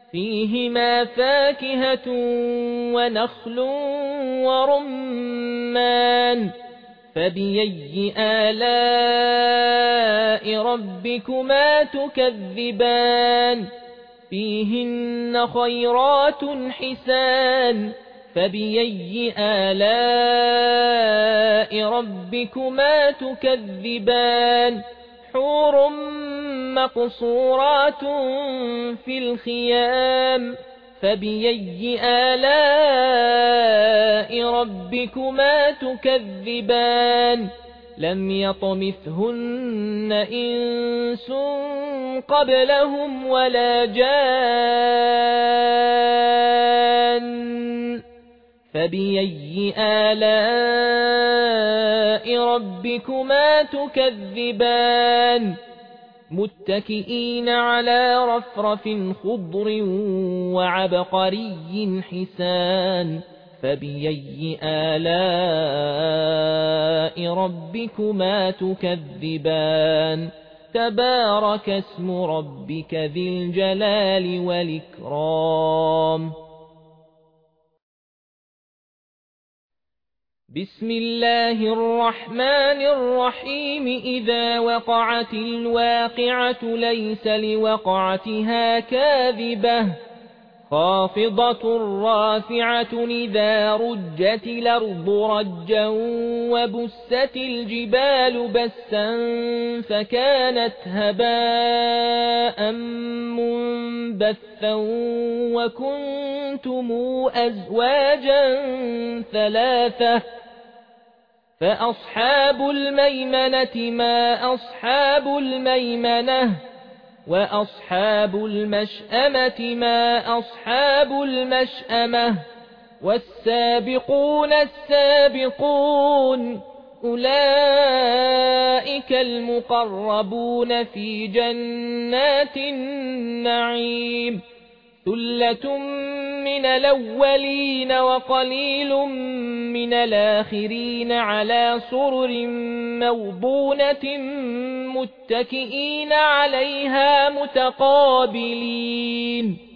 فيهما فاكهة ونخل ورمان فبأي آلاء ربكما تكذبان فيهن خيرات حسان فبأي آلاء ربكما تكذبان حور مقصورات في الخيام فبأي آلاء ربكما تكذبان لم يطمثهن إنس قبلهم ولا جان فبأي آلاء ربكما تكذبان متكئين على رفرف خضر وعبقري حسان فبأي آلاء ربكما تكذبان تبارك اسم ربك ذي الجلال والإكرام بسم الله الرحمن الرحيم إذا وقعت الواقعة ليس لوقعتها كاذبة خافضة رافعة إذا رجت الأرض رجا وبست الجبال بسا فكانت هباء منبثا وكنتم أزواجا ثلاثة فأصحاب الميمنة ما أصحاب الميمنة وأصحاب المشأمة ما أصحاب المشأمة والسابقون السابقون أولئك المقربون في جنات النعيم ثلة من الأولين وقليل من الآخرين على سرر موضونة متكئين عليها متقابلين